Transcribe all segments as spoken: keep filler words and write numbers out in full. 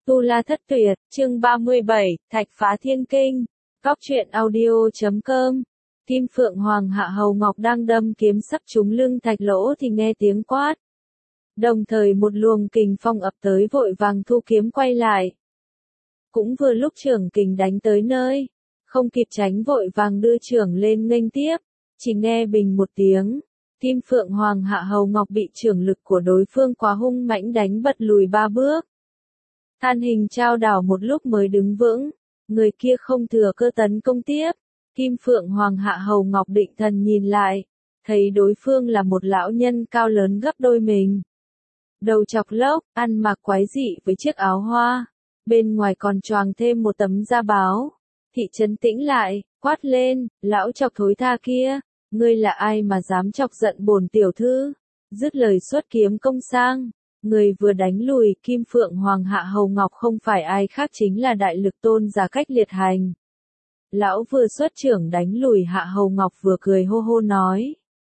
Tu La Thất Tuyệt, chương ba mươi bảy, Thạch Phá Thiên Kinh, Cóc truyện audio chấm com. Kim Phượng Hoàng Hạ Hầu Ngọc đang đâm kiếm sắp trúng lưng Thạch Lỗ thì nghe tiếng quát. Đồng thời một luồng kình phong ập tới vội vàng thu kiếm quay lại. Cũng vừa lúc trưởng kình đánh tới nơi, không kịp tránh vội vàng đưa trưởng lên nghênh tiếp, chỉ nghe bình một tiếng. Kim Phượng Hoàng Hạ Hầu Ngọc bị trưởng lực của đối phương quá hung mãnh đánh bật lùi ba bước. Than hình trao đảo một lúc mới đứng vững, người kia không thừa cơ tấn công tiếp. Kim Phượng Hoàng Hạ Hầu Ngọc định thần nhìn lại, thấy đối phương là một lão nhân cao lớn gấp đôi mình. Đầu chọc lốc, ăn mặc quái dị với chiếc áo hoa, bên ngoài còn choàng thêm một tấm da báo. Thị trấn tĩnh lại, quát lên, lão chọc thối tha kia, ngươi là ai mà dám chọc giận bổn tiểu thư? Dứt lời xuất kiếm công sang, người vừa đánh lùi Kim Phượng Hoàng Hạ Hầu Ngọc không phải ai khác chính là Đại Lực Tôn Giả Cách Liệt Hành. Lão vừa xuất trưởng đánh lùi Hạ Hầu Ngọc vừa cười hô hô nói.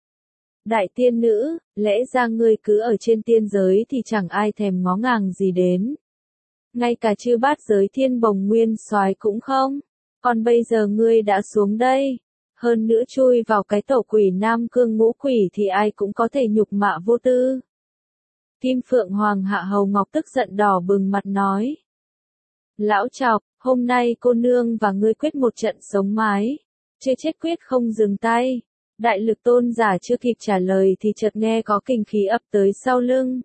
Đại tiên nữ, lẽ ra ngươi cứ ở trên tiên giới thì chẳng ai thèm ngó ngàng gì đến. Ngay cả chư bát giới Thiên Bồng Nguyên Soái cũng không. Còn bây giờ ngươi đã xuống đây. Hơn nữa chui vào cái tổ quỷ Nam Cương Ngũ Quỷ thì ai cũng có thể nhục mạ vô tư. Kim Phượng Hoàng Hạ Hầu Ngọc tức giận đỏ bừng mặt nói. Lão chọc, hôm nay cô nương và ngươi quyết một trận sống mái. Chưa chết quyết không dừng tay. Đại Lực Tôn Giả chưa kịp trả lời thì chợt nghe có kình khí ập tới sau lưng.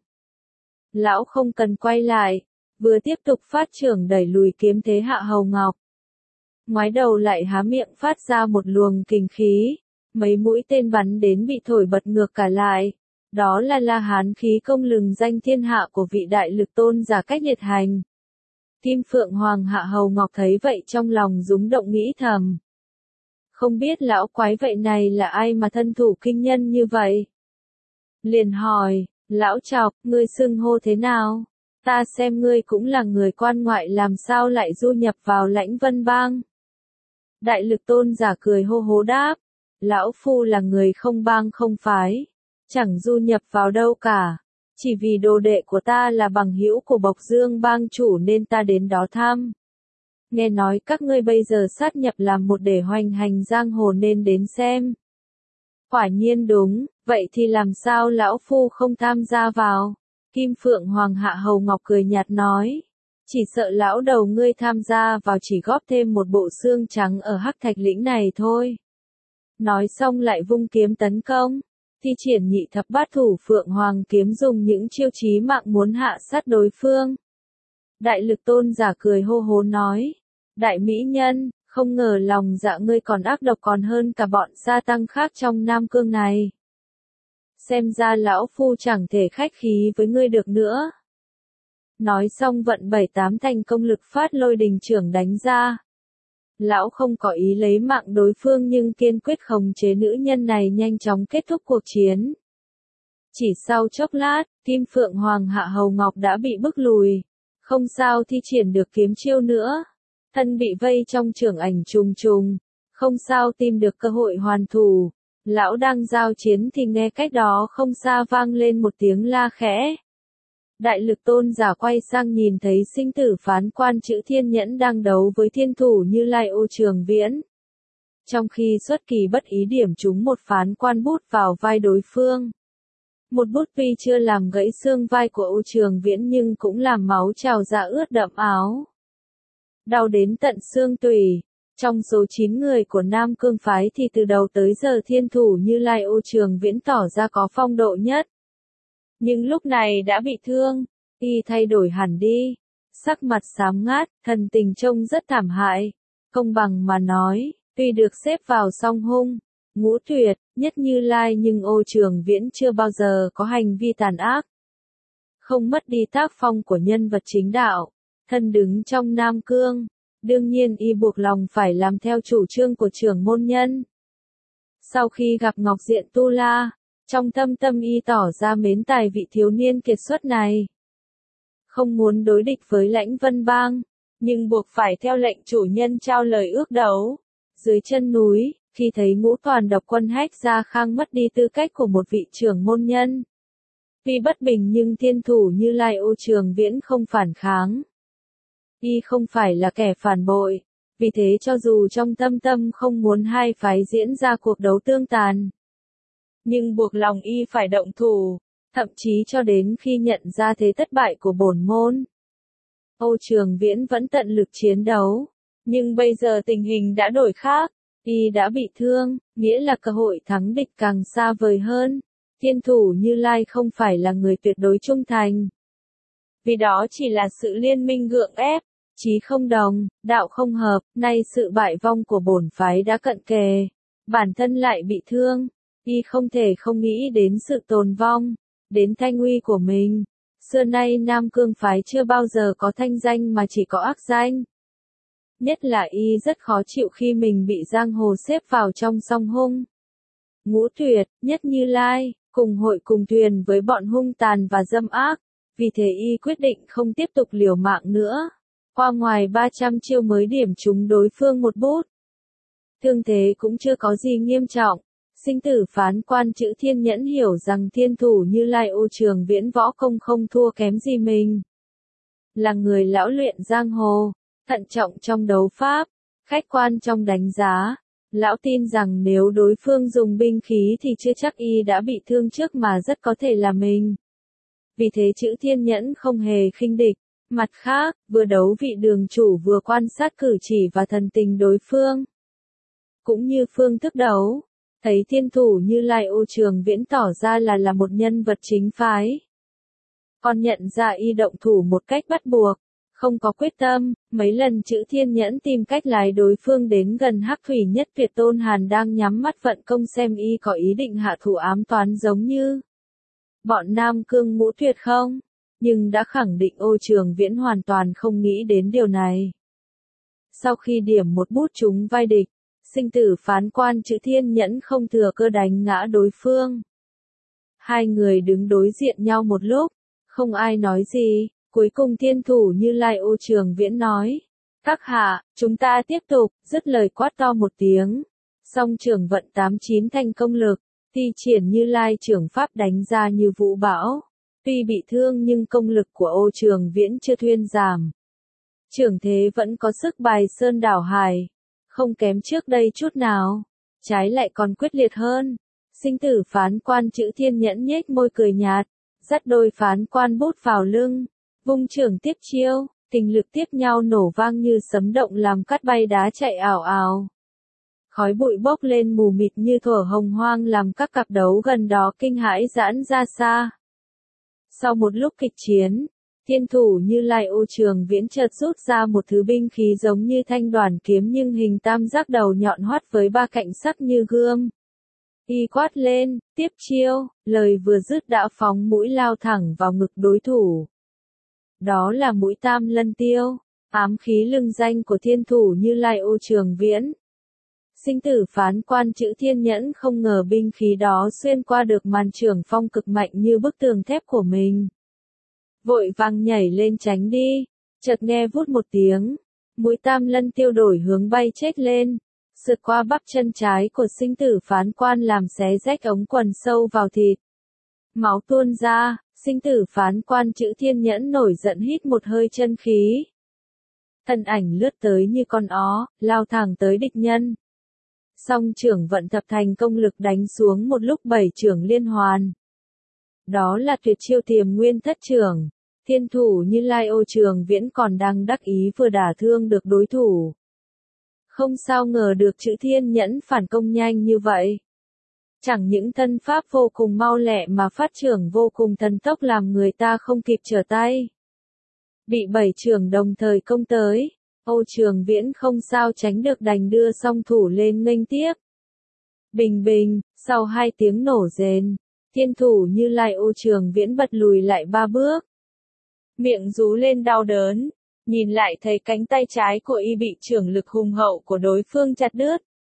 Lão không cần quay lại, vừa tiếp tục phát trưởng đẩy lùi kiếm thế Hạ Hầu Ngọc. Ngoái đầu lại há miệng phát ra một luồng kình khí, mấy mũi tên bắn đến bị thổi bật ngược cả lại. Đó là La Hán khí công lừng danh thiên hạ của vị Đại Lực Tôn Giả Cách Liệt Hành. Kim Phượng Hoàng Hạ Hầu Ngọc thấy vậy trong lòng rúng động nghĩ thầm. Không biết lão quái vậy này là ai mà thân thủ kinh nhân như vậy? Liền hỏi, lão chọc, ngươi xưng hô thế nào? Ta xem ngươi cũng là người quan ngoại làm sao lại du nhập vào Lãnh Vân Bang? Đại Lực Tôn Giả cười hô hố đáp, lão phu là người không bang không phái, chẳng du nhập vào đâu cả, chỉ vì đồ đệ của ta là bằng hữu của Bộc Dương bang chủ nên ta đến đó thăm. Nghe nói các ngươi bây giờ sát nhập làm một để hoành hành giang hồ nên đến xem. Quả nhiên đúng, vậy thì làm sao lão phu không tham gia vào? Kim Phượng Hoàng Hạ Hầu Ngọc cười nhạt nói. Chỉ sợ lão đầu ngươi tham gia vào chỉ góp thêm một bộ xương trắng ở Hắc Thạch Lĩnh này thôi. Nói xong lại vung kiếm tấn công, thi triển nhị thập bát thủ Phượng Hoàng kiếm dùng những chiêu chí mạng muốn hạ sát đối phương. Đại Lực Tôn Giả cười hô hố nói, đại mỹ nhân, không ngờ lòng dạ ngươi còn ác độc còn hơn cả bọn sa tăng khác trong Nam Cương này. Xem ra lão phu chẳng thể khách khí với ngươi được nữa. Nói xong vận bảy tám thành công lực phát lôi đình trưởng đánh ra. Lão không có ý lấy mạng đối phương nhưng kiên quyết khống chế nữ nhân này nhanh chóng kết thúc cuộc chiến. Chỉ sau chốc lát, Kim Phượng Hoàng Hạ Hầu Ngọc đã bị bức lùi. Không sao thi triển được kiếm chiêu nữa. Thân bị vây trong trưởng ảnh trùng trùng. Không sao tìm được cơ hội hoàn thủ. Lão đang giao chiến thì nghe cách đó không xa vang lên một tiếng la khẽ. Đại Lực Tôn Giả quay sang nhìn thấy sinh tử phán quan chữ Thiên Nhẫn đang đấu với thiên thủ Như Lai Ô Trường Viễn. Trong khi xuất kỳ bất ý điểm trúng một phán quan bút vào vai đối phương. Một bút tuy chưa làm gãy xương vai của Ô Trường Viễn nhưng cũng làm máu trào ra ướt đẫm áo. Đau đến tận xương tủy. Trong số chín người của Nam Cương Phái thì từ đầu tới giờ thiên thủ Như Lai Ô Trường Viễn tỏ ra có phong độ nhất. Nhưng lúc này đã bị thương, y thay đổi hẳn đi, sắc mặt xám ngát, thần tình trông rất thảm hại. Công bằng mà nói, tuy được xếp vào song hung, ngũ tuyệt, nhất Như Lai nhưng Ô Trường Viễn chưa bao giờ có hành vi tàn ác. Không mất đi tác phong của nhân vật chính đạo, thân đứng trong Nam Cương, đương nhiên y buộc lòng phải làm theo chủ trương của trưởng môn nhân. Sau khi gặp Ngọc Diện Tu La, trong thâm tâm y tỏ ra mến tài vị thiếu niên kiệt xuất này. Không muốn đối địch với Lãnh Vân Bang, nhưng buộc phải theo lệnh chủ nhân trao lời ước đấu. Dưới chân núi, khi thấy ngũ toàn độc quân Hách Gia Khang mất đi tư cách của một vị trưởng môn nhân. Tuy bất bình nhưng thiên thủ Như Lai Ô Trường Viễn không phản kháng. Y không phải là kẻ phản bội, vì thế cho dù trong tâm tâm không muốn hai phái diễn ra cuộc đấu tương tàn, nhưng buộc lòng Y phải động thủ, thậm chí cho đến khi nhận ra thế thất bại của bổn môn. Âu Trường Viễn vẫn tận lực chiến đấu, nhưng bây giờ tình hình đã đổi khác, Y đã bị thương, nghĩa là cơ hội thắng địch càng xa vời hơn. Thiên thủ Như Lai không phải là người tuyệt đối trung thành. Vì đó chỉ là sự liên minh gượng ép, chí không đồng, đạo không hợp, nay sự bại vong của bổn phái đã cận kề, bản thân lại bị thương, Y không thể không nghĩ đến sự tồn vong, đến thanh uy của mình. Xưa nay Nam Cương phái chưa bao giờ có thanh danh mà chỉ có ác danh. Nhất là Y rất khó chịu khi mình bị giang hồ xếp vào trong song hung. Ngũ tuyệt, nhất Như Lai, cùng hội cùng thuyền với bọn hung tàn và dâm ác, vì thế Y quyết định không tiếp tục liều mạng nữa. Qua ngoài ba trăm chiêu mới điểm trúng đối phương một bút. Thương thế cũng chưa có gì nghiêm trọng. Sinh tử phán quan chữ Thiên Nhẫn hiểu rằng thiên thủ Như Lai Âu Trường Viễn võ công không thua kém gì mình. Là người lão luyện giang hồ, thận trọng trong đấu pháp, khách quan trong đánh giá. Lão tin rằng nếu đối phương dùng binh khí thì chưa chắc Y đã bị thương trước mà rất có thể là mình. Vì thế chữ Thiên Nhẫn không hề khinh địch. Mặt khác, vừa đấu vị đường chủ vừa quan sát cử chỉ và thần tình đối phương. Cũng như phương thức đấu, thấy thiên thủ Như Lai Âu Trường Viễn tỏ ra là là một nhân vật chính phái. Còn nhận ra Y động thủ một cách bắt buộc, không có quyết tâm, mấy lần chữ Thiên Nhẫn tìm cách lái đối phương đến gần Hắc Thủy Nhất Tuyệt Tôn Hàn đang nhắm mắt vận công xem Y có ý định hạ thủ ám toán giống như bọn Nam Cương Ngũ Tuyệt không, nhưng đã khẳng định Âu Trường Viễn hoàn toàn không nghĩ đến điều này. Sau khi điểm một bút trúng vai địch, sinh tử phán quan chữ Thiên Nhẫn không thừa cơ đánh ngã đối phương. Hai người đứng đối diện nhau một lúc, không ai nói gì, cuối cùng thiên thủ Như Lai Âu Trường Viễn nói: "Các hạ, chúng ta tiếp tục", dứt lời quát to một tiếng. Song trường vận tám chín thành công lực, thi triển Như Lai trưởng pháp đánh ra như vũ bão. Tuy bị thương nhưng công lực của Âu Trường Viễn chưa thuyên giảm. Trưởng thế vẫn có sức bài sơn đảo hải, không kém trước đây chút nào, trái lại còn quyết liệt hơn. Sinh tử phán quan chữ Thiên Nhẫn nhếch môi cười nhạt, dắt đôi phán quan bút vào lưng, vung trưởng tiếp chiêu, kình lực tiếp nhau nổ vang như sấm động làm cát bay đá chạy ảo ảo. Khói bụi bốc lên mù mịt như thuở hồng hoang làm các cặp đấu gần đó kinh hãi giãn ra xa. Sau một lúc kịch chiến, thiên thủ Như Lai Âu Trường Viễn chợt rút ra một thứ binh khí giống như thanh đoàn kiếm nhưng hình tam giác đầu nhọn hoắt với ba cạnh sắc như gươm. Y quát lên, tiếp chiêu, lời vừa dứt đã phóng mũi lao thẳng vào ngực đối thủ. Đó là mũi Tam Lân Tiêu, ám khí lừng danh của thiên thủ Như Lai Âu Trường Viễn. Sinh tử phán quan chữ Thiên Nhẫn không ngờ binh khí đó xuyên qua được màn trưởng phong cực mạnh như bức tường thép của mình. Vội vàng nhảy lên tránh đi, chợt nghe vút một tiếng, mũi Tam Lân Tiêu đổi hướng bay chết lên, sượt qua bắp chân trái của sinh tử phán quan làm xé rách ống quần sâu vào thịt. Máu tuôn ra, sinh tử phán quan chữ Thiên Nhẫn nổi giận hít một hơi chân khí. Thân ảnh lướt tới như con ó, lao thẳng tới địch nhân. Song trưởng vận thập thành công lực đánh xuống một lúc bảy trưởng liên hoàn. Đó là tuyệt chiêu Tiềm Nguyên Thất Trưởng. Thiên thủ Như Lai Âu Trường Viễn còn đang đắc ý vừa đả thương được đối thủ. Không sao ngờ được chữ Thiên Nhẫn phản công nhanh như vậy. Chẳng những thân pháp vô cùng mau lẹ mà phát trưởng vô cùng thần tốc làm người ta không kịp trở tay. Bị bảy trưởng đồng thời công tới, Âu Trường Viễn không sao tránh được đành đưa song thủ lên nghênh tiếp. Bình bình, sau hai tiếng nổ rền, thiên thủ Như Lai Âu Trường Viễn bật lùi lại ba bước. Miệng rú lên đau đớn, nhìn lại thấy cánh tay trái của Y bị trưởng lực hùng hậu của đối phương chặt đứt.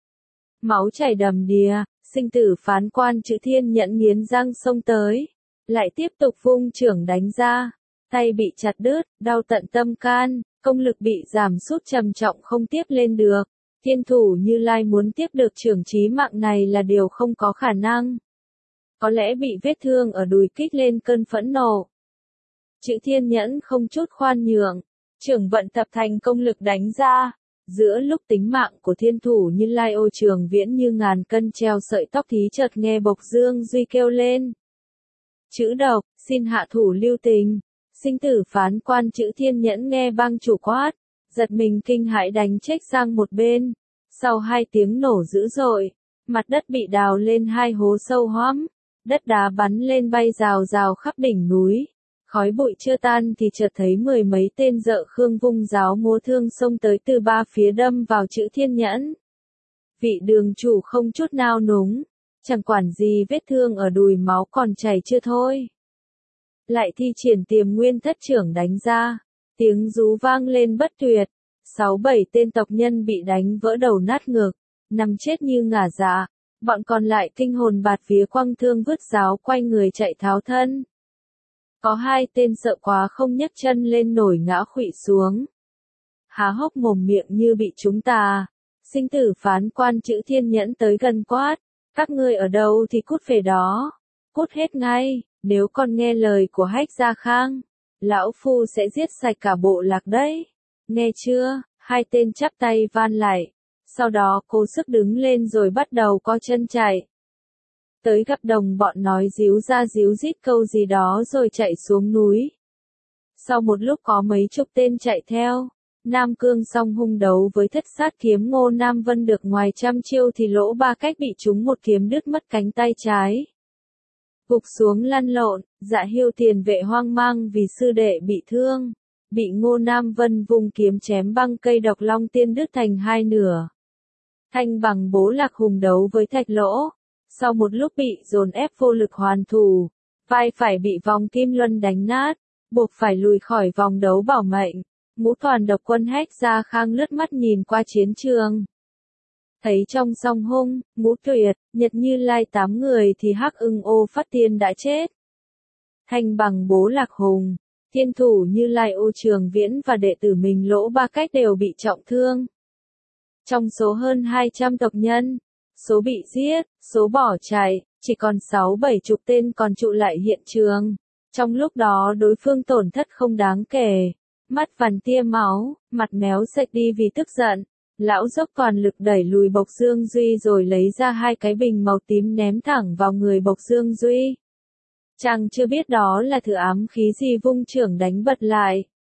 Máu chảy đầm đìa, sinh tử phán quan chữ Thiên Nhẫn nghiến răng xông tới, lại tiếp tục vung trưởng đánh ra, tay bị chặt đứt, đau tận tâm can, công lực bị giảm sút trầm trọng không tiếp lên được. Thiên thủ Như Lai muốn tiếp được trưởng chí mạng này là điều không có khả năng. Có lẽ bị vết thương ở đùi kích lên cơn phẫn nộ. Chữ Thiên Nhẫn không chút khoan nhượng, Trưởng vận tập thành công lực đánh ra. Giữa lúc tính mạng của thiên thủ Như Lai Ô Trường Viễn như ngàn cân treo sợi tóc thì chợt nghe Bộc Dương Duy kêu lên. Chữ độc, xin hạ thủ lưu tình. Sinh tử phán quan chữ Thiên Nhẫn nghe bang chủ quát, giật mình kinh hãi đánh chếch sang một bên. Sau hai tiếng nổ dữ dội, mặt đất bị đào lên hai hố sâu hoắm, đất đá bắn lên bay rào rào khắp đỉnh núi. Khói bụi chưa tan thì chợt thấy mười mấy tên dợ khương vung giáo múa thương xông tới từ ba phía đâm vào chữ Thiên Nhẫn. Vị đường chủ không chút nao núng, chẳng quản gì vết thương ở đùi máu còn chảy chưa thôi. Lại thi triển Tiềm Nguyên Thất Trưởng đánh ra, tiếng rú vang lên bất tuyệt, sáu bảy tên tộc nhân bị đánh vỡ đầu nát ngực, nằm chết như ngả dạ, bọn còn lại kinh hồn bạt vía quăng thương vứt giáo quay người chạy tháo thân. Có hai tên sợ quá không nhấc chân lên nổi ngã khuỵu xuống. Há hốc mồm miệng như bị trúng tà. Sinh tử phán quan chữ Thiên Nhẫn tới gần quát, các ngươi ở đâu thì cút về đó, cút hết ngay, nếu còn nghe lời của Hách Gia Khang, lão phu sẽ giết sạch cả bộ lạc đấy, nghe chưa? Hai tên chắp tay van lại, sau đó cố sức đứng lên rồi bắt đầu co chân chạy. Tới gặp đồng bọn nói díu ra díu dít câu gì đó rồi chạy xuống núi. Sau một lúc có mấy chục tên chạy theo, Nam Cương song hung đấu với Thất Sát Kiếm Ngô Nam Vân được ngoài trăm chiêu thì Lỗ Ba Cách bị trúng một kiếm đứt mất cánh tay trái. Gục xuống lăn lộn, Dạ Hiêu tiền vệ hoang mang vì sư đệ bị thương, bị Ngô Nam Vân vùng kiếm chém băng cây độc long tiên đứt thành hai nửa. Thanh Bằng Bố Lạc hùng đấu với Thạch Lỗ, sau một lúc bị dồn ép vô lực hoàn thủ, vai phải bị vòng Kim Luân đánh nát, buộc phải lùi khỏi vòng đấu bảo mệnh. Ngũ Toàn Độc Quân Hách Gia Khang lướt mắt nhìn qua chiến trường. Thấy trong song hung, Ngũ Tuyệt, Nhật Như Lai tám người thì Hắc Ưng Ô Phát Tiên đã chết. Thanh Bằng Bố Lạc Hùng, thiên thủ Như Lai Ô Trường Viễn và đệ tử mình Lỗ Ba Cách đều bị trọng thương. Trong số hơn hai trăm tộc nhân, số bị giết, số bỏ chạy, chỉ còn sáu bảy chục tên còn trụ lại hiện trường. Trong lúc đó đối phương tổn thất không đáng kể. Mắt vằn tia máu, mặt méo sạch đi vì tức giận. Lão dốc toàn lực đẩy lùi Bộc Dương Duy rồi lấy ra hai cái bình màu tím ném thẳng vào người Bộc Dương Duy. Chàng chưa biết đó là thử ám khí gì vung trưởng đánh bật lại.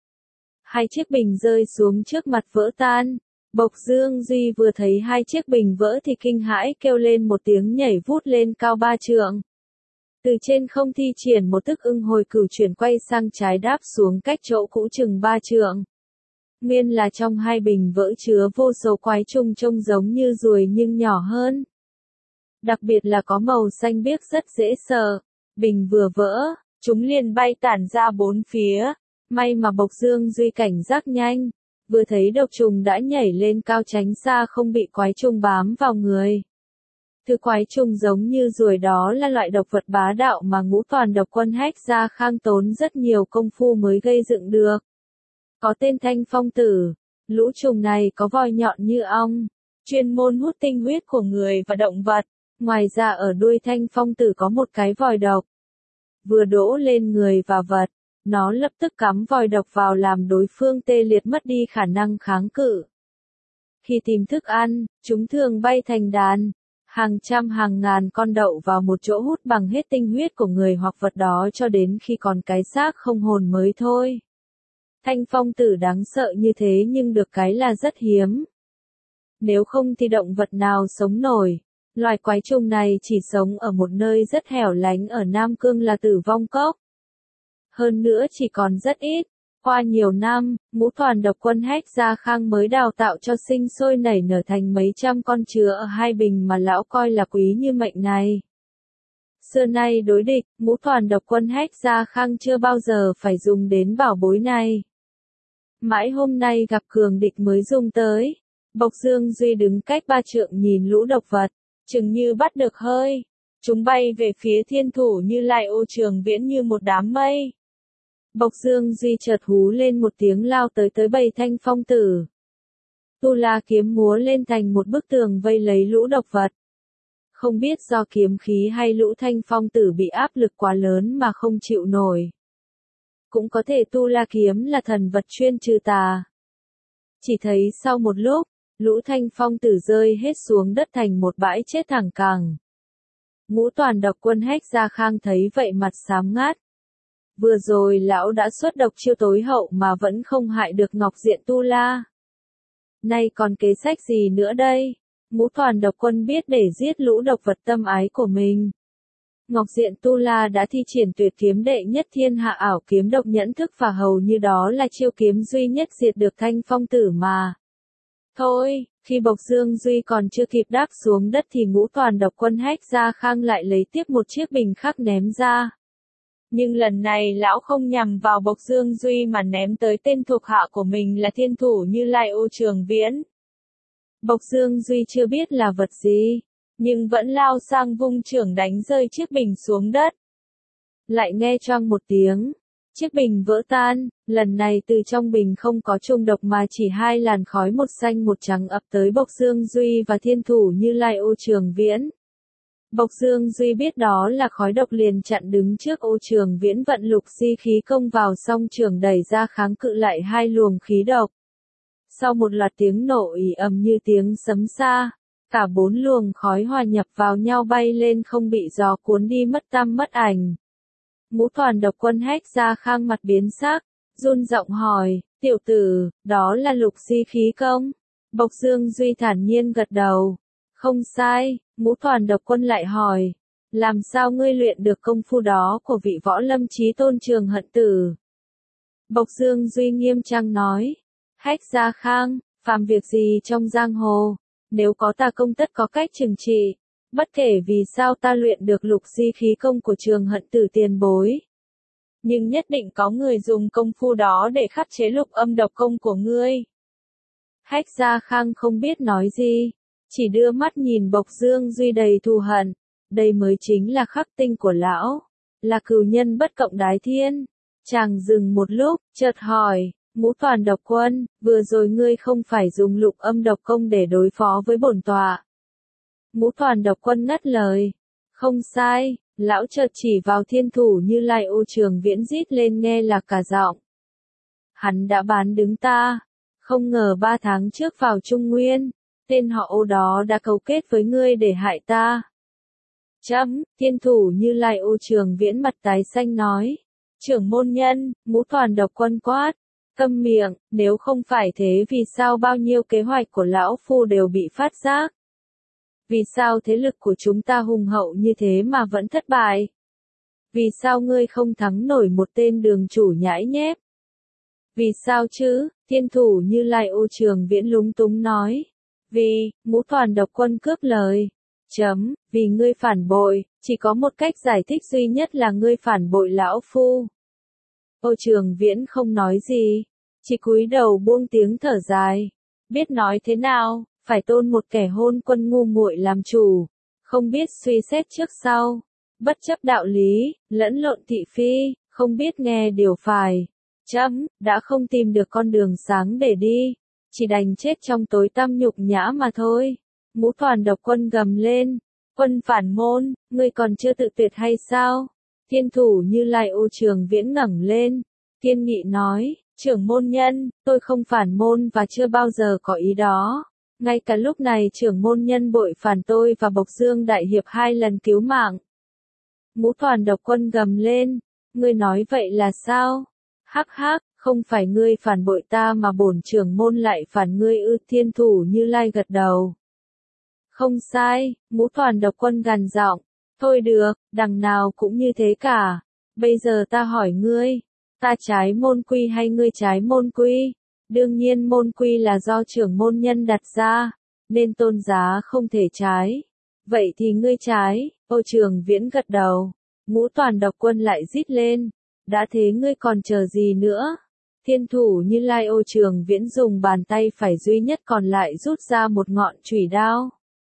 Hai chiếc bình rơi xuống trước mặt vỡ tan. Bộc Dương Duy vừa thấy hai chiếc bình vỡ thì kinh hãi kêu lên một tiếng nhảy vút lên cao ba trượng. Từ trên không thi triển một thức ưng hồi cửu chuyển quay sang trái đáp xuống cách chỗ cũ chừng ba trượng. Nguyên là trong hai bình vỡ chứa vô số quái trùng trông giống như ruồi nhưng nhỏ hơn. Đặc biệt là có màu xanh biếc rất dễ sợ. Bình vừa vỡ, chúng liền bay tản ra bốn phía. May mà Bộc Dương Duy cảnh giác nhanh. Vừa thấy độc trùng đã nhảy lên cao tránh xa không bị quái trùng bám vào người. Thứ quái trùng giống như ruồi đó là loại độc vật bá đạo mà Ngũ Toàn Độc Quân Hách Gia Khang tốn rất nhiều công phu mới gây dựng được. Có tên Thanh Phong Tử, lũ trùng này có vòi nhọn như ong, chuyên môn hút tinh huyết của người và động vật. Ngoài ra ở đuôi Thanh Phong Tử có một cái vòi độc. Vừa đỗ lên người và vật, nó lập tức cắm vòi độc vào làm đối phương tê liệt mất đi khả năng kháng cự. Khi tìm thức ăn, chúng thường bay thành đàn. Hàng trăm hàng ngàn con đậu vào một chỗ hút bằng hết tinh huyết của người hoặc vật đó cho đến khi còn cái xác không hồn mới thôi. Thanh Phong Tử đáng sợ như thế nhưng được cái là rất hiếm. Nếu không thì động vật nào sống nổi. Loài quái trùng này chỉ sống ở một nơi rất hẻo lánh ở Nam Cương là Tử Vong Cốc. Hơn nữa chỉ còn rất ít. Qua nhiều năm, Ngũ Toàn Độc Quân Hách Gia Khang mới đào tạo cho sinh sôi nảy nở thành mấy trăm con chứa ở hai bình mà lão coi là quý như mệnh này. Xưa nay đối địch, Ngũ Toàn Độc Quân Hách Gia Khang chưa bao giờ phải dùng đến bảo bối này. Mãi hôm nay gặp cường địch mới dùng tới. Bộc Dương Duy đứng cách ba trượng nhìn lũ độc vật, chừng như bắt được hơi. Chúng bay về phía thiên thủ Như Lai Ô Trường Viễn như một đám mây. Bộc Dương Duy chợt hú lên một tiếng lao tới tới bầy Thanh Phong Tử. Tu La kiếm múa lên thành một bức tường vây lấy lũ độc vật. Không biết do kiếm khí hay lũ Thanh Phong Tử bị áp lực quá lớn mà không chịu nổi. cũng có thể tu la kiếm là thần vật chuyên trừ tà. Chỉ thấy sau một lúc, lũ thanh phong tử rơi hết xuống đất thành một bãi chết thẳng cẳng. Ngũ toàn độc quân Hách Gia Khang thấy vậy mặt xám ngát. Vừa rồi lão đã xuất độc chiêu tối hậu mà vẫn không hại được Ngọc Diện Tu La. Nay còn kế sách gì nữa đây? Ngũ toàn độc quân biết để giết lũ độc vật tâm ái của mình. Ngọc Diện Tu La đã thi triển tuyệt kiếm đệ nhất thiên hạ ảo kiếm độc nhẫn thức và hầu như đó là chiêu kiếm duy nhất diệt được thanh phong tử mà. Thôi, khi Bộc Dương Duy còn chưa kịp đáp xuống đất thì ngũ toàn độc quân Hách Gia Khang lại lấy tiếp một chiếc bình khắc ném ra. Nhưng lần này lão không nhằm vào Bộc Dương Duy mà ném tới tên thuộc hạ của mình là thiên thủ Như Lai Ô Trường Viễn. Bộc Dương Duy chưa biết là vật gì, nhưng vẫn lao sang vung chưởng đánh rơi chiếc bình xuống đất. Lại nghe choang một tiếng, chiếc bình vỡ tan, lần này từ trong bình không có chung độc mà chỉ hai làn khói một xanh một trắng ập tới Bộc Dương Duy và thiên thủ Như Lai Ô Trường Viễn. Bộc Dương Duy biết đó là khói độc liền chặn đứng trước Ô Trường Viễn vận lục di khí công vào song trường đẩy ra kháng cự lại hai luồng khí độc. Sau một loạt tiếng nổ ỉ ầm như tiếng sấm xa, cả bốn luồng khói hòa nhập vào nhau bay lên không bị gió cuốn đi mất tăm mất ảnh. Ngũ toàn độc quân Hách Gia Khang mặt biến sắc, run giọng hỏi, tiểu tử, đó là lục di khí công? Bộc Dương Duy thản nhiên gật đầu. Không sai, ngũ toàn độc quân lại hỏi, làm sao ngươi luyện được công phu đó của vị võ lâm chí tôn Trường Hận Tử? Bộc Dương Duy nghiêm trang nói, Hách Gia Khang, phàm việc gì trong giang hồ, nếu có tà công tất có cách trừng trị, bất kể vì sao ta luyện được lục di khí công của Trường Hận Tử tiền bối. Nhưng nhất định có người dùng công phu đó để khắc chế lục âm độc công của ngươi. Hách Gia Khang không biết nói gì, chỉ đưa mắt nhìn Bộc Dương Duy đầy thù hận, đây mới chính là khắc tinh của lão, là cừu nhân bất cộng đái thiên. Chàng dừng một lúc, chợt hỏi, ngũ toàn độc quân, vừa rồi ngươi không phải dùng lục âm độc công để đối phó với bổn tọa. Ngũ toàn độc quân ngắt lời, không sai, lão chợt chỉ vào thiên thủ Như Lai Ô Trường Viễn rít lên nghe là cả giọng. Hắn đã bán đứng ta, không ngờ ba tháng trước vào Trung Nguyên, tên họ Ô đó đã cấu kết với ngươi để hại ta. Chấm, thiên thủ Như Lai Ô Trường Viễn mặt tái xanh nói, trưởng môn nhân, ngũ toàn độc quân quát, câm miệng, nếu không phải thế vì sao bao nhiêu kế hoạch của lão phu đều bị phát giác? Vì sao thế lực của chúng ta hùng hậu như thế mà vẫn thất bại? Vì sao ngươi không thắng nổi một tên đường chủ nhãi nhép? Vì sao chứ? Thiên thủ Như Lai Ô Trường Viễn lúng túng nói. Vì, ngũ toàn độc quân cướp lời. Chấm, vì ngươi phản bội, chỉ có một cách giải thích duy nhất là ngươi phản bội lão phu. Ô Trường Viễn không nói gì, chỉ cúi đầu buông tiếng thở dài. Biết nói thế nào, phải tôn một kẻ hôn quân ngu muội làm chủ, không biết suy xét trước sau, bất chấp đạo lý, lẫn lộn thị phi, không biết nghe điều phải. Chấm, đã không tìm được con đường sáng để đi, chỉ đành chết trong tối tăm nhục nhã mà thôi. Ngũ toàn độc quân gầm lên, quân phản môn, ngươi còn chưa tự tuyệt hay sao? Thiên thủ Như Lai Ô Trường Viễn ngẩng lên, kiên nghị nói, trưởng môn nhân, tôi không phản môn và chưa bao giờ có ý đó. Ngay cả lúc này trưởng môn nhân bội phản tôi và Bộc Dương Đại Hiệp hai lần cứu mạng. Ngũ toàn độc quân gầm lên, ngươi nói vậy là sao? Hắc hắc, không phải ngươi phản bội ta mà bổn trưởng môn lại phản ngươi ư? Thiên thủ Như Lai gật đầu. Không sai, ngũ toàn độc quân gằn giọng, thôi được, đằng nào cũng như thế cả. Bây giờ ta hỏi ngươi, ta trái môn quy hay ngươi trái môn quy? Đương nhiên môn quy là do trưởng môn nhân đặt ra, nên tôn giá không thể trái. Vậy thì ngươi trái. Ô Trường Viễn gật đầu. Ngũ toàn độc quân lại rít lên. Đã thế ngươi còn chờ gì nữa? Thiên thủ Như Lai Ô Trường Viễn dùng bàn tay phải duy nhất còn lại rút ra một ngọn chùy đao.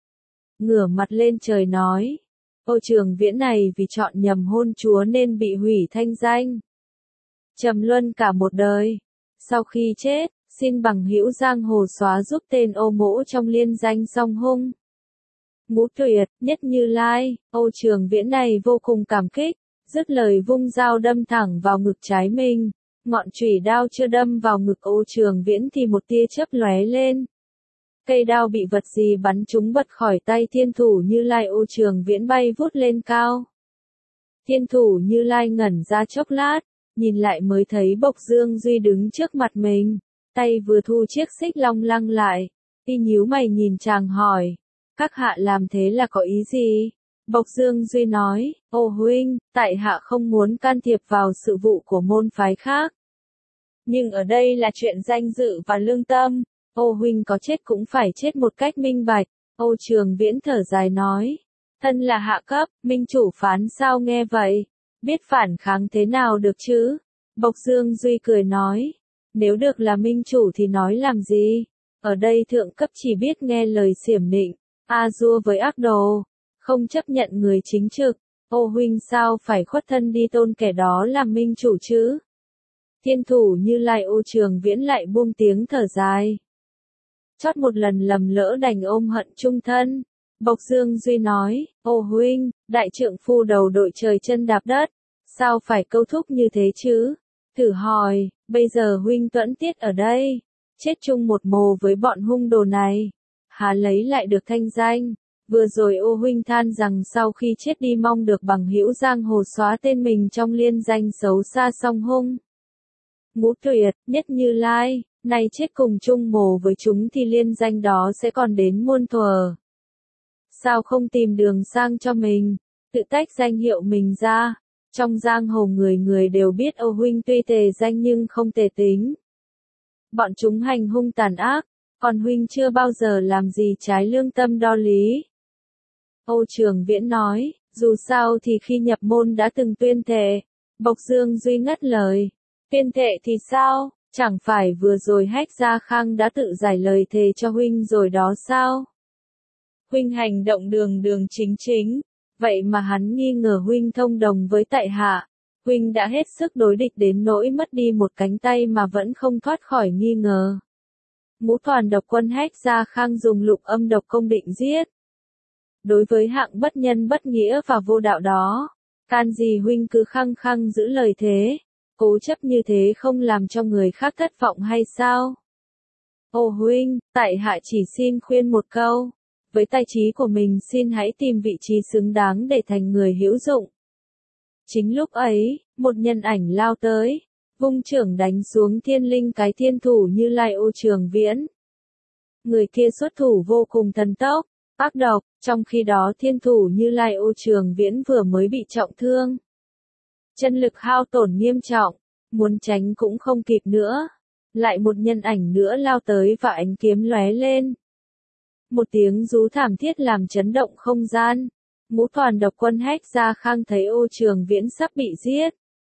Ngửa mặt lên trời nói. Ô Trường Viễn này vì chọn nhầm hôn chúa nên bị hủy thanh danh. Trầm luân cả một đời. Sau khi chết, xin bằng hữu giang hồ xóa giúp tên Ô Mỗ trong liên danh song hung. Ngũ tuyệt, nhất Như Lai, Ô Trường Viễn này vô cùng cảm kích, Dứt lời vung dao đâm thẳng vào ngực trái mình. Ngọn chùy đao chưa đâm vào ngực Ô Trường Viễn thì một tia chớp lóe lên. Cây đao bị vật gì bắn trúng bật khỏi tay Thiên Thủ Như Lai, Ô Trường Viễn bay vút lên cao. Thiên Thủ Như Lai ngẩn ra chốc lát, nhìn lại mới thấy Bộc Dương Duy đứng trước mặt mình, tay vừa thu chiếc xích long lăng lại, y nhíu mày nhìn chàng hỏi, các hạ làm thế là có ý gì? Bộc Dương Duy nói, ô huynh, tại hạ không muốn can thiệp vào sự vụ của môn phái khác. Nhưng ở đây là chuyện danh dự và lương tâm, ô huynh có chết cũng phải chết một cách minh bạch. Ô Trường Viễn thở dài nói, thân là hạ cấp, minh chủ phán sao nghe vậy, biết phản kháng thế nào được chứ? Bộc Dương Duy cười nói, nếu được là minh chủ thì nói làm gì? Ở đây thượng cấp chỉ biết nghe lời xiểm nịnh, a dua với ác đồ, không chấp nhận người chính trực. Ô huynh sao phải khuất thân đi tôn kẻ đó làm minh chủ chứ? Thiên Thủ Như Lai, Ô Trường Viễn lại buông tiếng thở dài. Chót một lần lầm lỡ đành ôm hận chung thân. Bộc Dương Duy nói, ô huynh, đại trượng phu đầu đội trời chân đạp đất, sao phải câu thúc như thế chứ? Thử hỏi, bây giờ huynh tuẫn tiết ở đây, chết chung một mồ với bọn hung đồ này, há lấy lại được thanh danh? Vừa rồi ô huynh than rằng sau khi chết đi mong được bằng hữu giang hồ xóa tên mình trong liên danh xấu xa song hung. Ngũ tuyệt, nhất Như Lai, nay chết cùng chung mồ với chúng thì liên danh đó sẽ còn đến muôn thuở. Sao không tìm đường sang cho mình, tự tách danh hiệu mình ra? Trong giang hồ người người đều biết ô huynh tuy tề danh nhưng không tề tính. Bọn chúng hành hung tàn ác, còn huynh chưa bao giờ làm gì trái lương tâm đo lý. Ô Trường Viễn nói, dù sao thì khi nhập môn đã từng tuyên thệ. Bộc Dương Duy ngắt lời, tuyên thệ thì sao, chẳng phải vừa rồi Hách Gia Khang đã tự giải lời thề cho huynh rồi đó sao? Huynh hành động đường đường chính chính, vậy mà hắn nghi ngờ huynh thông đồng với tại hạ. Huynh đã hết sức đối địch đến nỗi mất đi một cánh tay mà vẫn không thoát khỏi nghi ngờ. Ngũ Toàn độc quân Hách Gia Khang dùng lục âm độc công định giết. Đối với hạng bất nhân bất nghĩa và vô đạo đó, can gì huynh cứ khăng khăng giữ lời thế, cố chấp như thế không làm cho người khác thất vọng hay sao? Ô huynh, tại hạ chỉ xin khuyên một câu, với tài trí của mình xin hãy tìm vị trí xứng đáng để thành người hữu dụng. Chính lúc ấy, một nhân ảnh lao tới, vung chưởng đánh xuống thiên linh cái Thiên Thủ Như Lai, Ô Trường Viễn. Người kia xuất thủ vô cùng thần tốc, ác độc, trong khi đó Thiên Thủ Như Lai, Ô Trường Viễn vừa mới bị trọng thương. Chân lực hao tổn nghiêm trọng, muốn tránh cũng không kịp nữa. Lại một nhân ảnh nữa lao tới và ánh kiếm lóe lên. Một tiếng rú thảm thiết làm chấn động không gian. Ngũ Toàn độc quân Hách Gia Khang thấy Ô Trường Viễn sắp bị giết.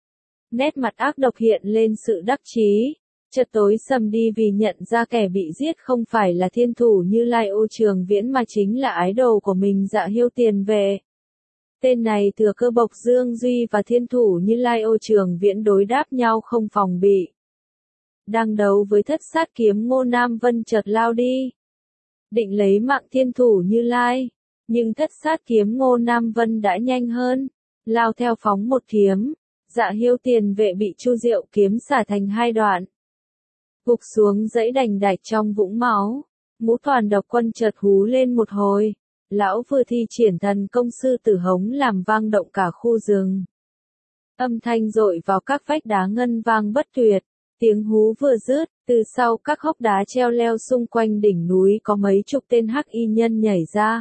Nét mặt ác độc hiện lên sự đắc chí, chợt tối sầm đi vì nhận ra kẻ bị giết không phải là Thiên Thủ Như Lai, Ô Trường Viễn mà chính là ái đồ của mình Dạ Hiêu Tiền Vệ. Tên này thừa cơ Bộc Dương Duy và Thiên Thủ Như Lai, Ô Trường Viễn đối đáp nhau không phòng bị. Đang đấu với thất sát kiếm, Ngô Nam Vân chợt lao đi, định lấy mạng Thiên Thủ Như Lai, nhưng thất sát kiếm Ngô Nam Vân đã nhanh hơn, lao theo phóng một kiếm. Dạ Hiêu Tiền Vệ bị Chu Diệu kiếm xả thành hai đoạn, gục xuống dãy đành đạch trong vũng máu. Ngũ Toàn độc quân chợt hú lên một hồi, lão vừa thi triển thần công sư tử hống làm vang động cả khu rừng. Âm thanh dội vào các vách đá ngân vang bất tuyệt, tiếng hú vừa dứt, từ sau các hốc đá treo leo xung quanh đỉnh núi có mấy chục tên hắc y nhân nhảy ra.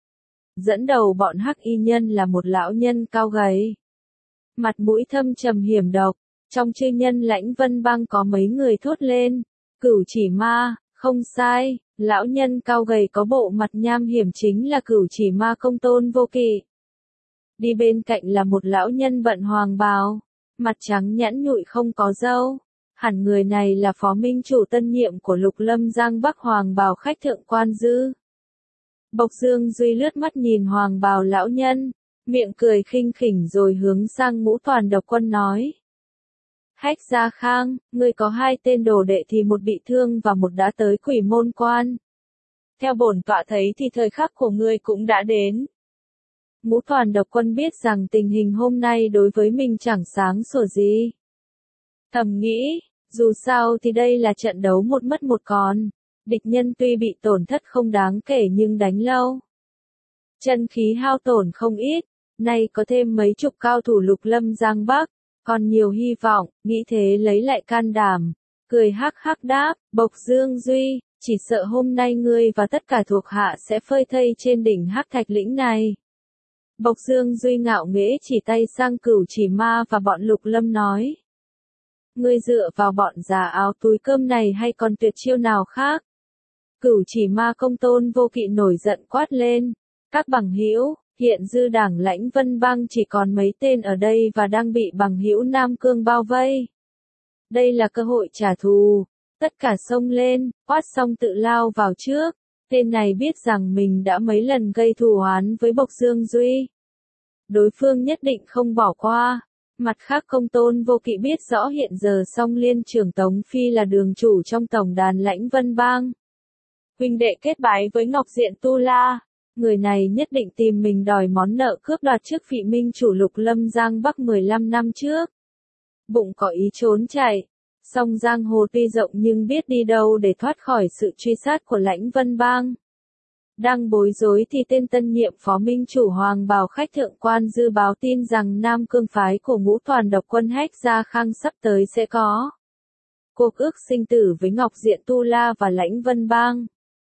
Dẫn đầu bọn hắc y nhân là một lão nhân cao gầy, mặt mũi thâm trầm hiểm độc. Trong chư nhân Lãnh Vân Bang có mấy người thốt lên, Cửu Chỉ Ma, không sai, lão nhân cao gầy có bộ mặt nham hiểm chính là Cửu Chỉ Ma Công Tôn Vô Kỵ. Đi bên cạnh là một lão nhân bận hoàng bào, mặt trắng nhẵn nhụi không có râu. Hẳn người này là phó minh chủ tân nhiệm của Lục Lâm Giang Bắc Hoàng bào khách thượng quan dư. Bộc Dương Duy lướt mắt nhìn hoàng bào lão nhân, miệng cười khinh khỉnh rồi hướng sang Ngũ Toàn độc quân nói. Hách Gia Khang, ngươi có hai tên đồ đệ thì một bị thương và một đã tới Quỷ Môn Quan. Theo bổn tọa thấy thì thời khắc của ngươi cũng đã đến. Ngũ Toàn Độc Quân biết rằng tình hình hôm nay đối với mình chẳng sáng sủa gì. Thầm nghĩ, dù sao thì đây là trận đấu một mất một còn, địch nhân tuy bị tổn thất không đáng kể nhưng đánh lâu. Chân khí hao tổn không ít, nay có thêm mấy chục cao thủ Lục Lâm Giang Bắc, còn nhiều hy vọng, nghĩ thế lấy lại can đảm, cười hắc hắc đáp, Bộc Dương Duy, chỉ sợ hôm nay ngươi và tất cả thuộc hạ sẽ phơi thây trên đỉnh Hắc Thạch Lĩnh này. Bộc Dương Duy ngạo nghễ chỉ tay sang Cửu Chỉ Ma và bọn Lục Lâm nói. Ngươi dựa vào bọn già áo túi cơm này hay còn tuyệt chiêu nào khác? Cửu Chỉ Ma Công Tôn Vô Kỵ nổi giận quát lên. Các bằng hữu, hiện dư đảng Lãnh Vân Bang chỉ còn mấy tên ở đây và đang bị bằng hữu Nam Cương bao vây. Đây là cơ hội trả thù. Tất cả xông lên, quát xong tự lao vào trước. Tên này biết rằng mình đã mấy lần gây thù oán với Bộc Dương Duy. Đối phương nhất định không bỏ qua. Mặt khác Công Tôn Vô Kỵ biết rõ hiện giờ Song Liên trưởng Tống Phi là đường chủ trong tổng đàn Lãnh Vân Bang. Huynh đệ kết bái với Ngọc Diện Tu La. Người này nhất định tìm mình đòi món nợ cướp đoạt trước vị minh chủ Lục Lâm Giang Bắc mười lăm năm trước. Bụng có ý trốn chạy. Song giang hồ tuy rộng nhưng biết đi đâu để thoát khỏi sự truy sát của Lãnh Vân Bang. Đang bối rối thì tên tân nhiệm phó minh chủ Hoàng Bào Khách Thượng Quan Dư báo tin rằng Nam Cương phái của Ngũ Toàn Độc Quân Hách Gia Khang sắp tới sẽ có cuộc ước sinh tử với Ngọc Diện Tu La và Lãnh Vân Bang.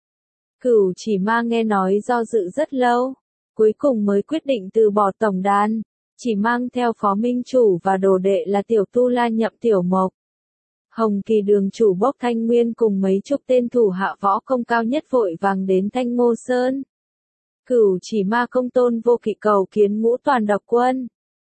Cửu Chỉ Ma nghe nói do dự rất lâu, cuối cùng mới quyết định từ bỏ tổng đàn, chỉ mang theo phó minh chủ và đồ đệ là Tiểu Tu La Nhậm Tiểu Mộc. Hồng Kỳ đường chủ Bốc Thanh Nguyên cùng mấy chục tên thủ hạ võ công cao nhất vội vàng đến Thanh Ngô Sơn. Cửu Chỉ Ma Công Tôn Vô Kỵ cầu kiến Ngũ Toàn Độc Quân.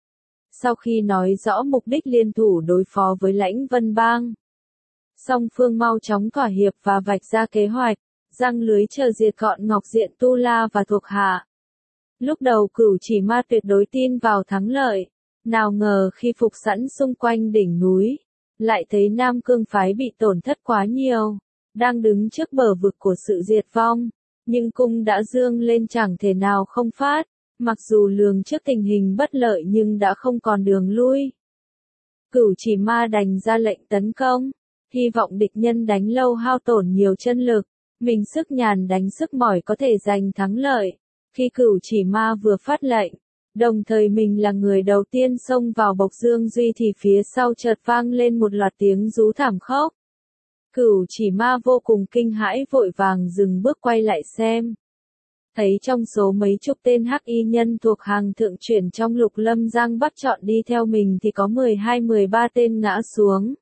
Sau khi nói rõ mục đích liên thủ đối phó với Lãnh Vân Bang, song phương mau chóng thỏa hiệp và vạch ra kế hoạch, răng lưới chờ diệt gọn Ngọc Diện Tu La và thuộc hạ. Lúc đầu Cửu Chỉ Ma tuyệt đối tin vào thắng lợi, nào ngờ khi phục sẵn xung quanh đỉnh núi, lại thấy Nam Cương phái bị tổn thất quá nhiều, đang đứng trước bờ vực của sự diệt vong, nhưng cung đã dương lên chẳng thể nào không phát, mặc dù lường trước tình hình bất lợi nhưng đã không còn đường lui. Cửu Chỉ Ma đành ra lệnh tấn công, hy vọng địch nhân đánh lâu hao tổn nhiều chân lực, mình sức nhàn đánh sức mỏi có thể giành thắng lợi. Khi Cửu Chỉ Ma vừa phát lệnh, đồng thời mình là người đầu tiên xông vào Bộc Dương Duy thì phía sau chợt vang lên một loạt tiếng rú thảm khốc. Cửu Chỉ Ma vô cùng kinh hãi vội vàng dừng bước quay lại xem. Thấy trong số mấy chục tên hắc y nhân thuộc hàng thượng chuyển trong Lục Lâm Giang Bắc chọn đi theo mình thì có mười hai mười ba tên ngã xuống.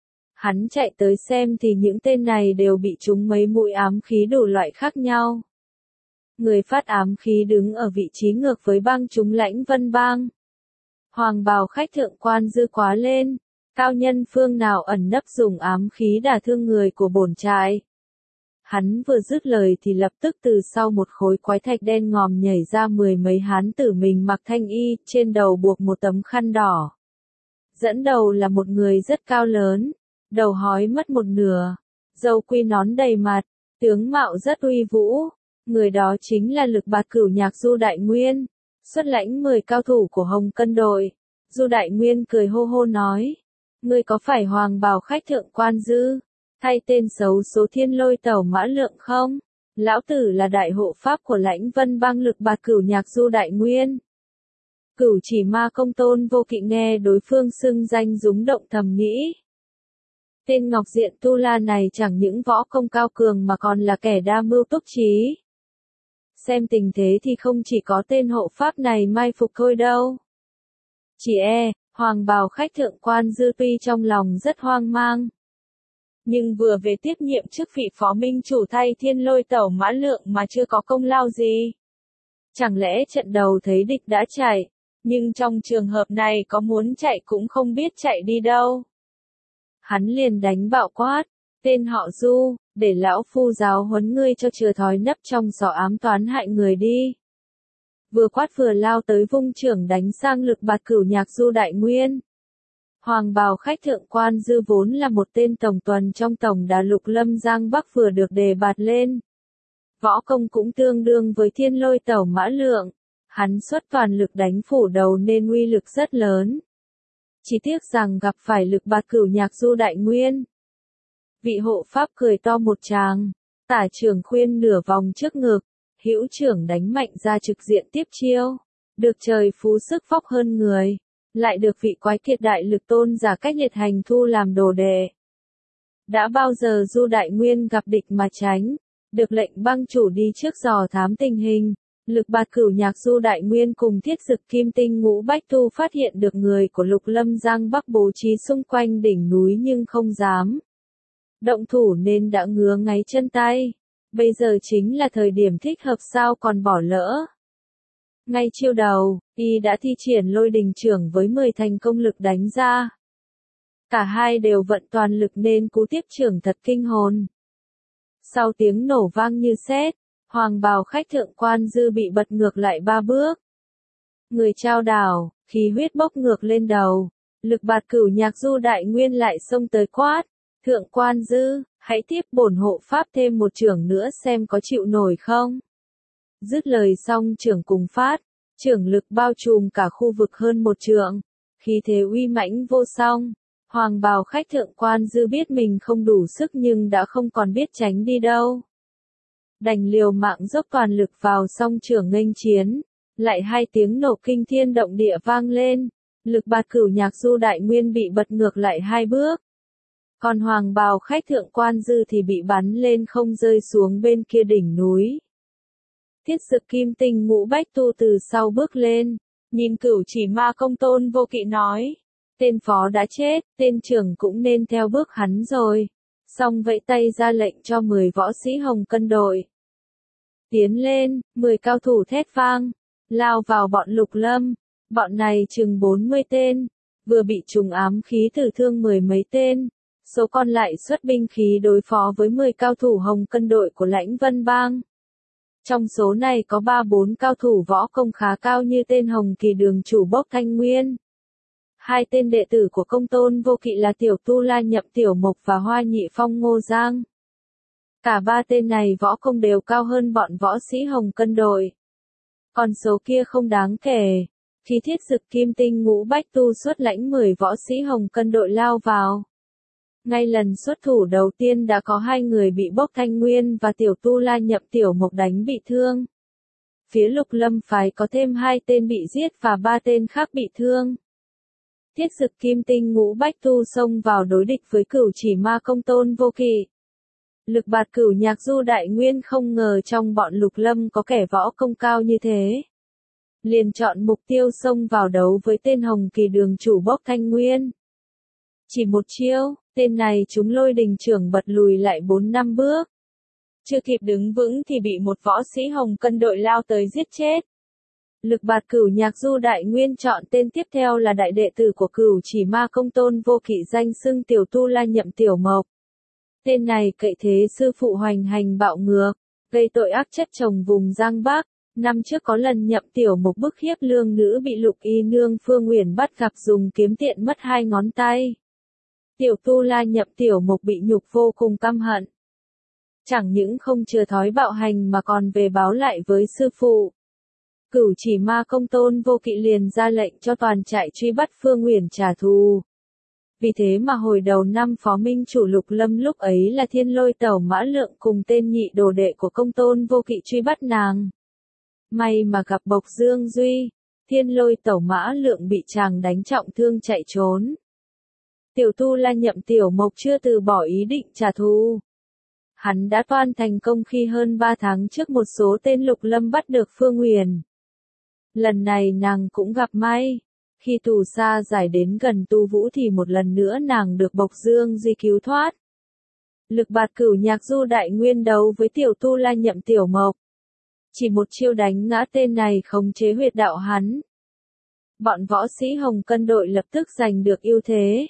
Hắn chạy tới xem thì những tên này đều bị trúng mấy mũi ám khí đủ loại khác nhau. Người phát ám khí đứng ở vị trí ngược với bang chúng Lãnh Vân Bang. Hoàng Bào Khách Thượng Quan Dư quá lên, cao nhân phương nào ẩn nấp dùng ám khí đả thương người của bổn trại. Hắn vừa dứt lời thì lập tức từ sau một khối quái thạch đen ngòm nhảy ra mười mấy hán tử mình mặc thanh y, trên đầu buộc một tấm khăn đỏ. Dẫn đầu là một người rất cao lớn, đầu hói mất một nửa, râu quy nón đầy mặt, tướng mạo rất uy vũ. Người đó chính là Lực Bạt Cửu Nhạc Du Đại Nguyên, xuất lãnh mười cao thủ của Hồng Cân đội. Du Đại Nguyên cười hô hô nói, ngươi có phải Hoàng Bào Khách Thượng Quan Dư, thay tên xấu số Thiên Lôi Tẩu Mã Lượng không? Lão tử là đại hộ pháp của Lãnh Vân Bang Lực Bạt Cửu Nhạc Du Đại Nguyên. Cửu Chỉ Ma Công Tôn Vô Kỵ nghe đối phương xưng danh rúng động thầm nghĩ. Tên Ngọc Diện Tu La này chẳng những võ công cao cường mà còn là kẻ đa mưu túc trí. Xem tình thế thì không chỉ có tên hộ pháp này mai phục thôi đâu. Chỉ e, Hoàng Bào Khách Thượng Quan Dư tuy trong lòng rất hoang mang, nhưng vừa về tiếp nhiệm chức vị phó minh chủ thay Thiên Lôi Tẩu Mã Lượng mà chưa có công lao gì. Chẳng lẽ trận đầu thấy địch đã chạy, nhưng trong trường hợp này có muốn chạy cũng không biết chạy đi đâu. Hắn liền đánh bạo quát, tên họ Du, để lão phu giáo huấn ngươi cho chừa thói nấp trong giỏ ám toán hại người đi. Vừa quát vừa lao tới vung trưởng đánh sang Lực Bạt Cửu Nhạc Du Đại Nguyên. Hoàng Bào Khách Thượng Quan Dư vốn là một tên tổng tuần trong tổng đà Lục Lâm Giang Bắc vừa được đề bạt lên. Võ công cũng tương đương với Thiên Lôi Tẩu Mã Lượng. Hắn xuất toàn lực đánh phủ đầu nên uy lực rất lớn. Chỉ tiếc rằng gặp phải lực bạt cửu nhạc du đại nguyên. Vị hộ pháp cười to một tràng, tả trưởng khuyên nửa vòng trước ngực, hữu trưởng đánh mạnh ra trực diện tiếp chiêu. Được trời phú sức phóc hơn người, lại được vị quái kiệt đại lực tôn giả cách liệt hành thu làm đồ đệ. Đã bao giờ du đại nguyên gặp địch mà tránh, được lệnh băng chủ đi trước dò thám tình hình. Lực bạt cửu nhạc du đại nguyên cùng thiết dực kim tinh ngũ bách tu phát hiện được người của Lục Lâm Giang Bắc bố trí xung quanh đỉnh núi nhưng không dám động thủ nên đã ngứa ngáy chân tay. Bây giờ chính là thời điểm thích hợp sao còn bỏ lỡ. Ngay chiêu đầu, y đã thi triển lôi đình trưởng với mười thành công lực đánh ra. Cả hai đều vận toàn lực nên cú tiếp trưởng thật kinh hồn. Sau tiếng nổ vang như sét, hoàng bào khách thượng quan dư bị bật ngược lại ba bước. Người trao đảo, khí huyết bốc ngược lên đầu. Lực bạt cửu nhạc du đại nguyên lại xông tới quát. Thượng quan dư, hãy tiếp bổn hộ pháp thêm một trưởng nữa xem có chịu nổi không. Dứt lời xong trưởng cùng phát, trưởng lực bao trùm cả khu vực hơn một trượng. Khí thế uy mãnh vô song. Hoàng bào khách thượng quan dư biết mình không đủ sức nhưng đã không còn biết tránh đi đâu. Đành liều mạng dốc toàn lực vào song trưởng nghênh chiến, lại hai tiếng nổ kinh thiên động địa vang lên, lực bạt cửu nhạc du đại nguyên bị bật ngược lại hai bước. Còn hoàng bào khách thượng quan dư thì bị bắn lên không rơi xuống bên kia đỉnh núi. Thiết dực kim tinh ngũ bách tu từ sau bước lên, nhìn cửu chỉ ma công tôn vô kỵ nói, tên phó đã chết, tên trưởng cũng nên theo bước hắn rồi. Xong vẫy tay ra lệnh cho mười võ sĩ hồng cân đội. Tiến lên, mười cao thủ thét vang, lao vào bọn Lục Lâm, bọn này chừng bốn mươi tên, vừa bị trùng ám khí tử thương mười mấy tên, số còn lại xuất binh khí đối phó với mười cao thủ hồng cân đội của Lãnh Vân Bang. Trong số này có ba bốn cao thủ võ công khá cao như tên Hồng Kỳ đường chủ Bốc Thanh Nguyên. Hai tên đệ tử của công tôn vô kỵ là Tiểu Tu La Nhậm Tiểu Mộc và Hoa Nhị Phong Ngô Giang. Cả ba tên này võ công đều cao hơn bọn võ sĩ hồng cân đội. Còn số kia không đáng kể. Khi thiết dực kim tinh ngũ bách tu xuất lãnh mười võ sĩ hồng cân đội lao vào. Ngay lần xuất thủ đầu tiên đã có hai người bị Bốc Thanh Nguyên và Tiểu Tu La Nhậm Tiểu Mộc đánh bị thương. Phía Lục Lâm phái có thêm hai tên bị giết và ba tên khác bị thương. Thiết dực kim tinh ngũ bách tu xông vào đối địch với cửu chỉ ma công tôn vô kỵ. Lực bạt cửu nhạc du đại nguyên không ngờ trong bọn Lục Lâm có kẻ võ công cao như thế. Liền chọn mục tiêu xông vào đấu với tên Hồng Kỳ đường chủ Bốc Thanh Nguyên. Chỉ một chiêu, tên này trúng lôi đình trưởng bật lùi lại bốn năm bước. Chưa kịp đứng vững thì bị một võ sĩ hồng cân đội lao tới giết chết. Lực bạt cửu nhạc du đại nguyên chọn tên tiếp theo là đại đệ tử của cửu chỉ ma công tôn vô kỵ danh xưng Tiểu Tu La Nhậm Tiểu Mộc. Tên này cậy thế sư phụ hoành hành bạo ngược, gây tội ác chất chồng vùng Giang Bắc. Năm trước có lần Nhậm Tiểu Mộc bức hiếp lương nữ bị Lục Y Nương Phương Uyển bắt gặp dùng kiếm tiện mất hai ngón tay. Tiểu Tu La Nhậm Tiểu Mộc bị nhục vô cùng căm hận. Chẳng những không chừa thói bạo hành mà còn về báo lại với sư phụ. Cửu chỉ ma công tôn vô kỵ liền ra lệnh cho toàn trại truy bắt Phương Uyển trả thù. Vì thế mà hồi đầu năm phó minh chủ Lục Lâm lúc ấy là Thiên Lôi Tẩu Mã Lượng cùng tên nhị đồ đệ của công tôn vô kỵ truy bắt nàng. May mà gặp Bộc Dương Duy, Thiên Lôi Tẩu Mã Lượng bị chàng đánh trọng thương chạy trốn. Tiểu Tu La Nhậm Tiểu Mộc chưa từ bỏ ý định trả thù. Hắn đã toan thành công khi hơn ba tháng trước một số tên Lục Lâm bắt được Phương Uyển. Lần này nàng cũng gặp may. Khi tù xa giải đến gần Tu Vũ thì một lần nữa nàng được Bộc Dương Duy cứu thoát. Lực bạt cửu nhạc du đại nguyên đấu với Tiểu Tu La Nhậm Tiểu Mộc. Chỉ một chiêu đánh ngã tên này khống chế huyệt đạo hắn. Bọn võ sĩ hồng cân đội lập tức giành được ưu thế.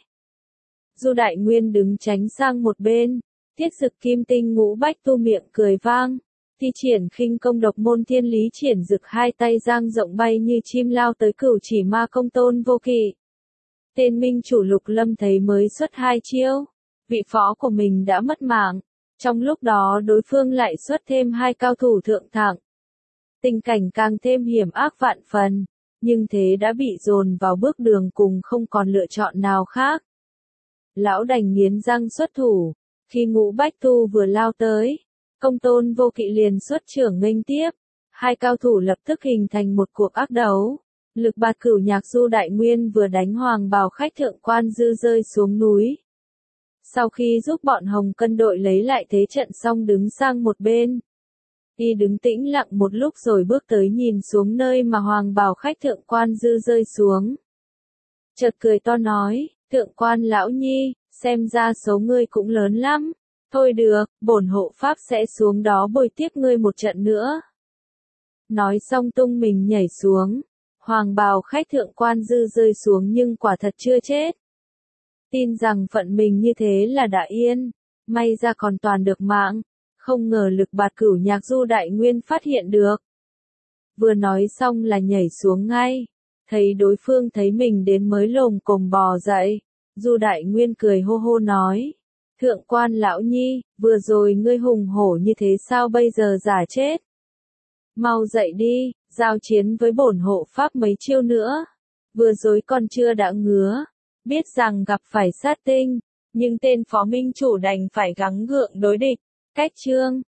Du đại nguyên đứng tránh sang một bên. Thiết dực kim tinh ngũ bách tu miệng cười vang. Thi triển khinh công độc môn thiên lý triển dực hai tay giang rộng bay như chim lao tới cửu chỉ ma công tôn vô kỵ. Tên minh chủ Lục Lâm thấy mới xuất hai chiêu. Vị phó của mình đã mất mạng. Trong lúc đó đối phương lại xuất thêm hai cao thủ thượng thặng. Tình cảnh càng thêm hiểm ác vạn phần, nhưng thế đã bị dồn vào bước đường cùng không còn lựa chọn nào khác. Lão đành nghiến răng xuất thủ, khi Ngũ Bách Tu vừa lao tới, Công Tôn Vô Kỵ liền xuất chưởng nghênh tiếp, hai cao thủ lập tức hình thành một cuộc ác đấu. Lực Bạt Cửu Nhạc Du Đại Nguyên vừa đánh Hoàng Bào Khách thượng quan Dư rơi xuống núi. Sau khi giúp bọn Hồng Cân đội lấy lại thế trận xong đứng sang một bên. Y đứng tĩnh lặng một lúc rồi bước tới nhìn xuống nơi mà Hoàng Bào Khách thượng quan Dư rơi xuống. Chợt cười to nói, thượng quan lão nhi, xem ra số ngươi cũng lớn lắm. Thôi được, bổn hộ pháp sẽ xuống đó bồi tiếp ngươi một trận nữa. Nói xong tung mình nhảy xuống. Hoàng Bào Khách thượng quan Dư rơi xuống nhưng quả thật chưa chết. Tin rằng phận mình như thế là đã yên, may ra còn toàn được mạng, không ngờ Lực Bạt Cửu Nhạc Du Đại Nguyên phát hiện được. Vừa nói xong là nhảy xuống ngay, thấy đối phương thấy mình đến mới lồm cồm bò dậy, Du Đại Nguyên cười hô hô nói, thượng quan lão nhi, vừa rồi ngươi hùng hổ như thế sao bây giờ giả chết? Mau dậy đi, giao chiến với bổn hộ pháp mấy chiêu nữa, vừa rồi còn chưa đã ngứa. Biết rằng gặp phải sát tinh, nhưng tên phó minh chủ đành phải gắng gượng đối địch. Cách chương